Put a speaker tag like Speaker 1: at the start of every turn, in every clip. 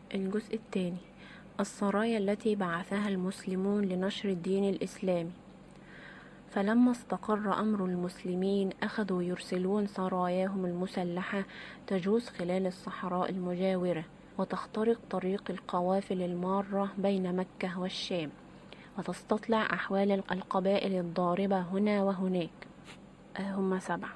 Speaker 1: الجزء الثاني: السرايا التي بعثها المسلمون لنشر الدين الإسلامي. فلما استقر أمر المسلمين أخذوا يرسلون سراياهم المسلحة تجوز خلال الصحراء المجاورة وتخترق طريق القوافل المارة بين مكة والشام، وتستطلع أحوال القبائل الضاربة هنا وهناك. هم 7.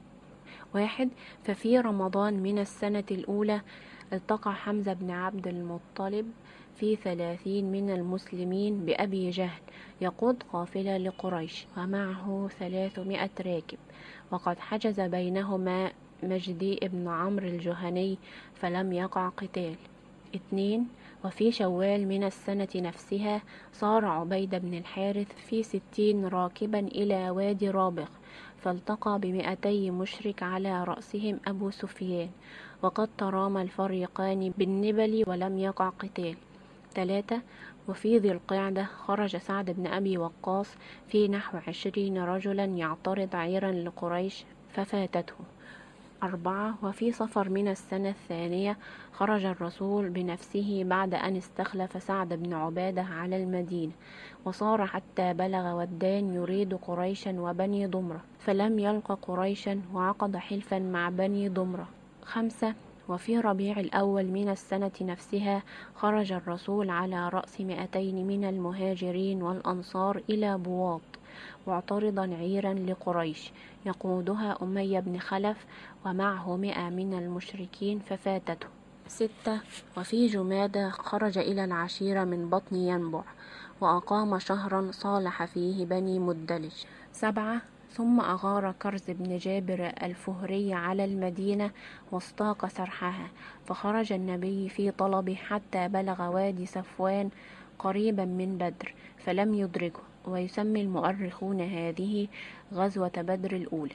Speaker 1: 1. ففي رمضان من السنة الأولى التقى حمزة بن عبد المطلب في 30 من المسلمين بأبي جهل يقود قافلة لقريش ومعه 300 راكب، وقد حجز بينهما مجدي بن عمرو الجهني فلم يقع قتال. 2. وفي شوال من السنة نفسها صار عبيد بن الحارث في 60 راكبا إلى وادي رابغ، فالتقى ب200 مشرك على رأسهم أبو سفيان، وقد ترامى الفريقان بالنبل ولم يقع قتال. 3. وفي ذي القعدة خرج سعد بن أبي وقاص في نحو 20 رجلا يعترض عيرا لقريش ففاتته. 4. وفي صفر من السنة الثانية خرج الرسول بنفسه بعد أن استخلف سعد بن عبادة على المدينة، وصار حتى بلغ ودان يريد قريشا وبني ضمرة، فلم يلق قريشا وعقد حلفا مع بني ضمرة. 5. وفي ربيع الأول من السنة نفسها خرج الرسول على رأس 200 من المهاجرين والأنصار إلى بواط معترضا عيرا لقريش يقودها أمية بن خلف ومعه 100 من المشركين ففاتته. 6. وفي جمادى خرج إلى العشيرة من بطن ينبع وأقام شهرا صالح فيه بني مدلج. 7. ثم أغار كرز بن جابر الفهري على المدينة واستاق سرحها، فخرج النبي في طلبه حتى بلغ وادي صفوان قريبا من بدر فلم يدركه، ويسمي المؤرخون هذه غزوة بدر الأولى.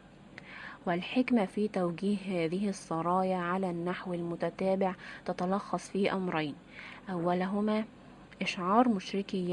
Speaker 1: والحكمة في توجيه هذه السرايا على النحو المتتابع تتلخص في أمرين: أولهما إشعار مشركي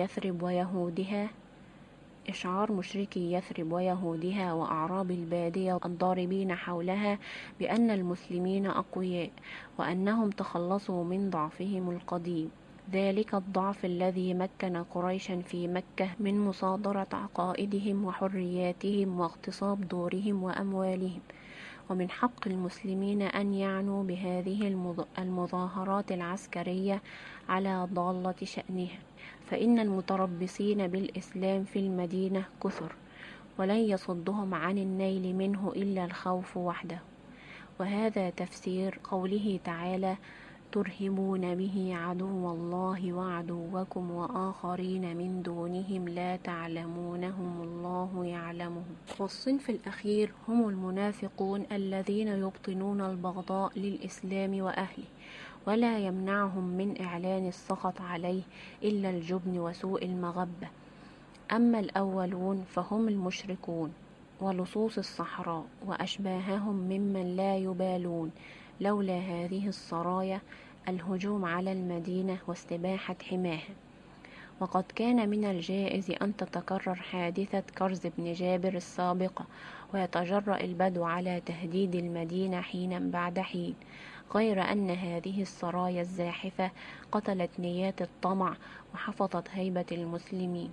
Speaker 1: يثرب ويهودها وأعراب البادية الضاربين حولها بأن المسلمين أقوياء، وأنهم تخلصوا من ضعفهم القديم، ذلك الضعف الذي مكن قريشا في مكة من مصادرة عقائدهم وحرياتهم واغتصاب دورهم وأموالهم. ومن حق المسلمين أن يعنوا بهذه المظاهرات العسكرية على ضالة شأنها، فإن المتربصين بالإسلام في المدينة كثر، ولن يصدهم عن النيل منه إلا الخوف وحده. وهذا تفسير قوله تعالى: ترهبون به عدو الله وعدوكم وآخرين من دونهم لا تعلمونهم الله يعلمهم. والصنف الأخير هم المنافقون الذين يبطنون البغضاء للإسلام وأهله، ولا يمنعهم من إعلان السخط عليه إلا الجبن وسوء المغبة. أما الأولون فهم المشركون ولصوص الصحراء وأشباههم ممن لا يبالون لولا هذه السرايا الهجوم على المدينة واستباحة حماها. وقد كان من الجائز أن تتكرر حادثة كرز بن جابر السابقة، ويتجرأ البدو على تهديد المدينة حينا بعد حين، غير أن هذه السرايا الزاحفة قتلت نيات الطمع وحفظت هيبة المسلمين.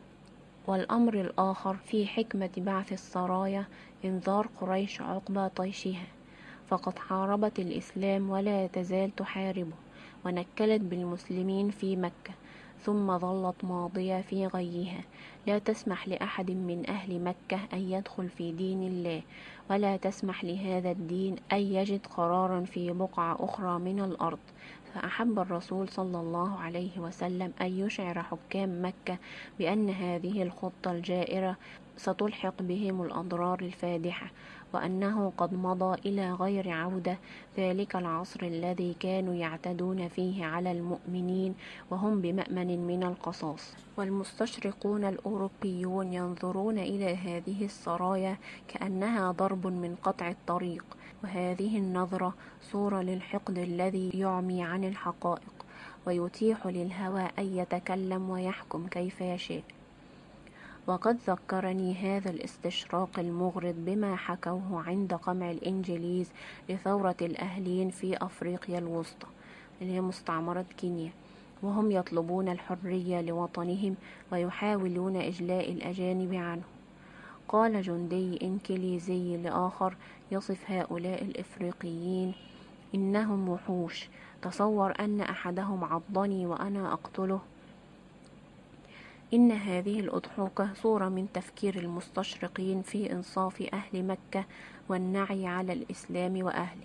Speaker 1: والأمر الآخر في حكمة بعث السرايا إنذار قريش عقبى طيشها، فقد حاربت الإسلام ولا تزال تحاربه، ونكلت بالمسلمين في مكة، ثم ظلت ماضية في غيها، لا تسمح لأحد من أهل مكة أن يدخل في دين الله، ولا تسمح لهذا الدين أن يجد قرارا في بقعة أخرى من الأرض. فأحب الرسول صلى الله عليه وسلم أن يشعر حكام مكة بأن هذه الخطة الجائرة ستلحق بهم الأضرار الفادحة، وأنه قد مضى إلى غير عودة ذلك العصر الذي كانوا يعتدون فيه على المؤمنين وهم بمأمن من القصاص. والمستشرقون الأوروبيون ينظرون إلى هذه السرايا كأنها ضرب من قطع الطريق، وهذه النظرة صورة للحقد الذي يعمي عن الحقائق ويتيح للهوى أن يتكلم ويحكم كيف يشاء. وقد ذكرني هذا الاستشراق المغرض بما حكوه عند قمع الإنجليز لثورة الأهلين في أفريقيا الوسطى، اللي هي مستعمرة كينيا، وهم يطلبون الحرية لوطنهم ويحاولون إجلاء الأجانب عنه. قال جندي إنكليزي لآخر يصف هؤلاء الإفريقيين: إنهم وحوش، تصور أن أحدهم عضني وأنا أقتله. إن هذه الأضحوكة صورة من تفكير المستشرقين في إنصاف أهل مكة والنعي على الإسلام وأهله.